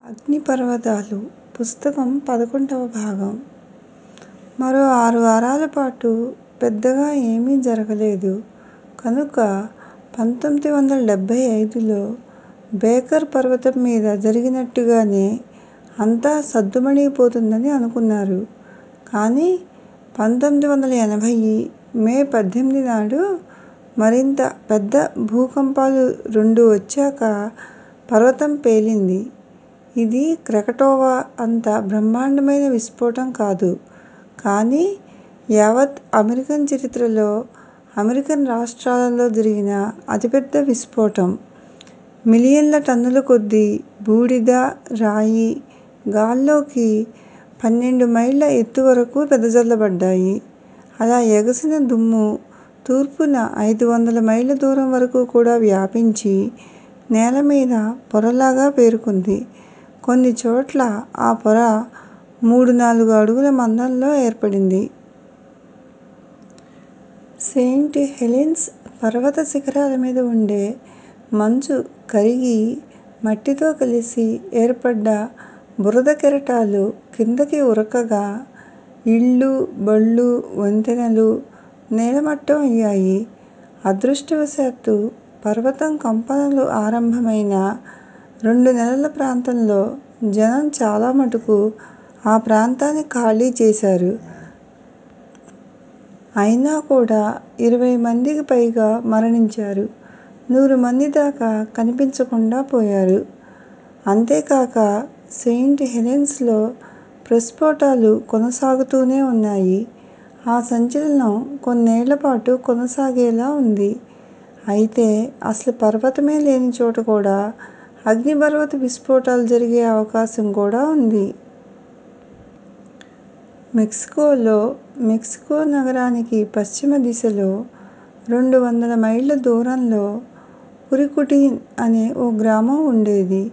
అగ్నిపర్వతాలు పుస్తకం 11వ భాగం. మరో 6 వారాల పాటు పెద్దగా ఏమీ జరగలేదు కనుక 1975లో బేకర్ పర్వతం మీద జరిగినట్టుగానే అంతా సద్దుమణిగిపోతుందని అనుకున్నారు. కానీ 1980 మే 18 నాడు మరింత పెద్ద భూకంపాలు 2 వచ్చాక పర్వతం పేలింది. ఇది క్రకటోవా అంత బ్రహ్మాండమైన విస్ఫోటం కాదు. కానీ యావత్ అమెరికన్ చరిత్రలో, అమెరికన్ రాష్ట్రాలలో జరిగిన అతిపెద్ద విస్ఫోటం. మిలియన్ల టన్నుల కొద్దీ బూడిద, రాయి గాల్లోకి 12 మైళ్ళ ఎత్తు వరకు వెదజల్లబడ్డాయి. అలా ఎగసిన దుమ్ము తూర్పున 500 మైళ్ళ దూరం వరకు కూడా వ్యాపించి నేలమీద పొరలాగా పేరుకుంది. కొన్ని చోట్ల ఆ పొర 3-4 అడుగుల మందంలో ఏర్పడింది. సెయింట్ హెలెన్స్ పర్వత శిఖరాల మీద ఉండే మంచు కరిగి మట్టితో కలిసి ఏర్పడ్డ బురద కెరటాలు కిందకి ఉరకగా ఇళ్ళు, బళ్ళు, వంతెనలు నేలమట్టం అయ్యాయి. అదృష్టవశాత్తు పర్వతం కంపనలు ఆరంభమైన 2 నెలల ప్రాంతంలో జనం చాలా మటుకు ఆ ప్రాంతాన్ని ఖాళీ చేశారు. అయినా కూడా 20 మందికి పైగా మరణించారు. 100 మంది దాకా కనిపించకుండా పోయారు. అంతేకాక సెయింట్ హెలెన్స్లో ప్రస్ఫోటాలు కొనసాగుతూనే ఉన్నాయి. ఆ సంచలనం కొన్నేళ్ల పాటు కొనసాగేలా ఉంది. అయితే అసలు పర్వతమే లేని చోట కూడా అగ్నిపర్వత విస్ఫోటాలు జరిగే అవకాశం కూడా ఉంది. మెక్సికోలో మెక్సికో నగరానికి పశ్చిమ దిశలో 200 మైళ్ళ దూరంలో పురికుటిన్ అనే ఓ గ్రామం ఉండేది.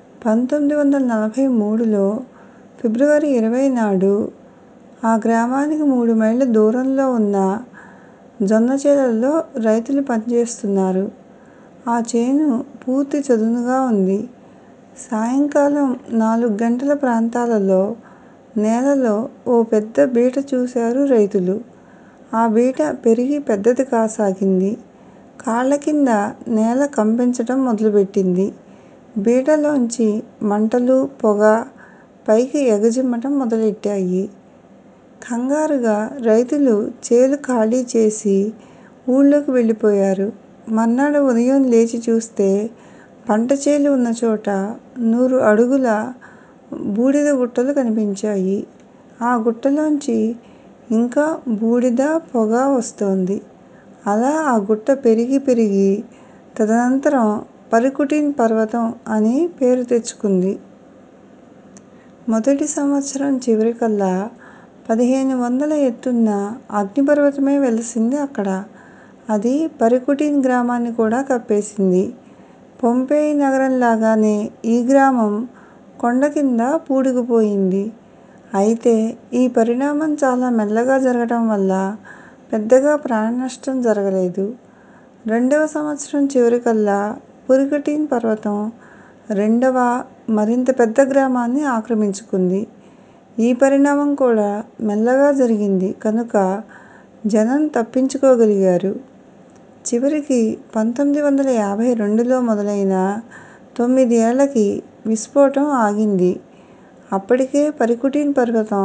1943లో ఫిబ్రవరి 20 నాడు ఆ గ్రామానికి 3 మైళ్ళ దూరంలో ఉన్న జొన్న చేలల్లో రైతులు పనిచేస్తున్నారు. ఆ చేను పూర్తి చదునుగా ఉంది. సాయంకాలం 4 గంటల ప్రాంతాలలో నేలలో ఓ పెద్ద బీట చూశారు రైతులు. ఆ బీట పెరిగి పెద్దది కాసాగింది. కాళ్ల కింద నేల కంపించటం మొదలుపెట్టింది. బీటలోంచి మంటలు, పొగ పైకి ఎగజిమ్మటం మొదలెట్టాయి. కంగారుగా రైతులు చేలు ఖాళీ చేసి ఊళ్లోకి వెళ్లిపోయారు. మర్నాడు ఉదయం లేచి చూస్తే పంట చేలు ఉన్న చోట 100 అడుగుల బూడిద గుట్టలు కనిపించాయి. ఆ గుట్టలోంచి ఇంకా బూడిద, పొగ వస్తోంది. అలా ఆ గుట్ట పెరిగి పెరిగి తదనంతరం పరుకుటిన్ పర్వతం అని పేరు తెచ్చుకుంది. మొదటి సంవత్సరం చివరికల్లా 1500 ఎత్తున్న అగ్నిపర్వతమే వెలసింది అక్కడ. అది పరుకుటిన్ గ్రామాన్ని కూడా కప్పేసింది. పొంపెయి నగరం లాగానే ఈ గ్రామం కొండ కింద పూడుకుపోయింది. అయితే ఈ పరిణామం చాలా మెల్లగా జరగటం వల్ల పెద్దగా ప్రాణనష్టం జరగలేదు. 2వ సంవత్సరం చివరికల్లా పురికుటిన్ పర్వతం రెండవ, మరింత పెద్ద గ్రామాన్ని ఆక్రమించుకుంది. ఈ పరిణామం కూడా మెల్లగా జరిగింది కనుక జనం తప్పించుకోగలిగారు. చివరికి 1952లో మొదలైన 9 ఏళ్లకి విస్ఫోటం ఆగింది. అప్పటికే పరుకుటిన్ పర్వతం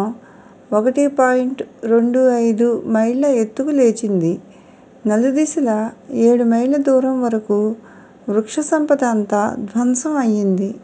1.25 మైళ్ళ ఎత్తుకు లేచింది. నలుదిశలా 7 మైళ్ళ దూరం వరకు వృక్ష సంపద అంతా ధ్వంసం అయ్యింది.